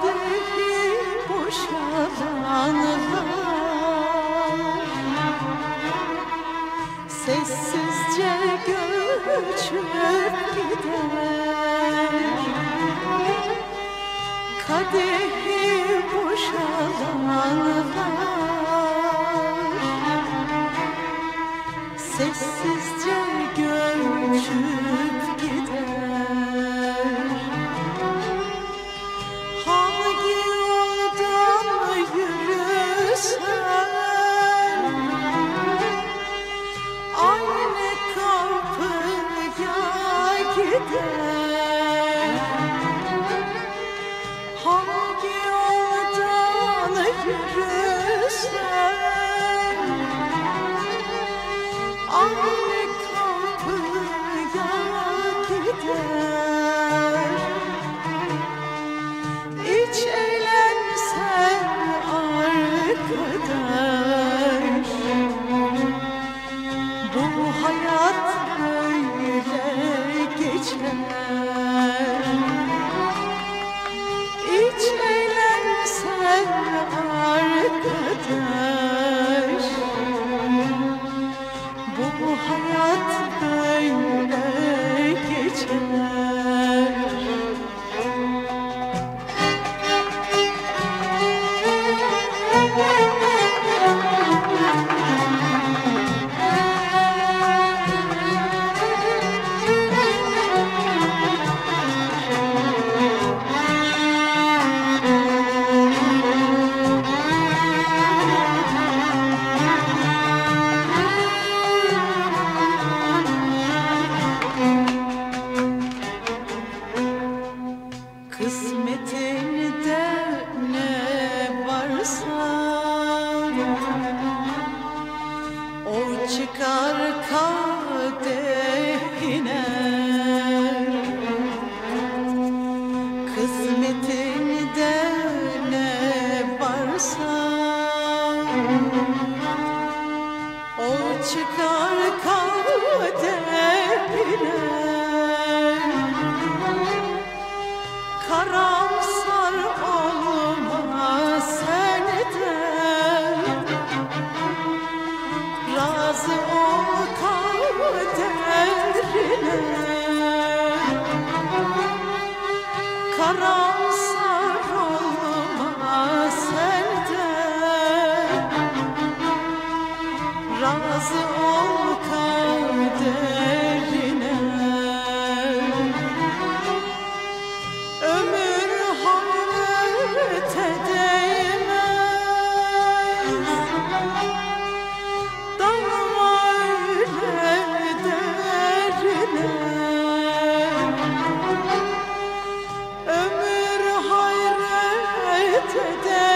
kadehi boşalanlar sessizce göçüp gider. Kadehi boşalanlar sessizce göçüp gider. Hangi yoldan yürüsen aynı kapıya gider. Hangi yoldan yürüsen aynı kapıya gider. Hiç eğlensen arkadaş, bu hayat böyle geçer. Hiç eğlensen arkadaş, bu hayat böyle geçer. Kısmetinde ne varsa o çıkar kadehine. Kısmetinde ne varsa o çıkar kadehine. Karamsar olma sen de, razı ol kaderine. Karamsar olma sen de, razı ol kaderine. Ömür hayrete değmez, dalma öyle derine. Ömür hayrete değmez,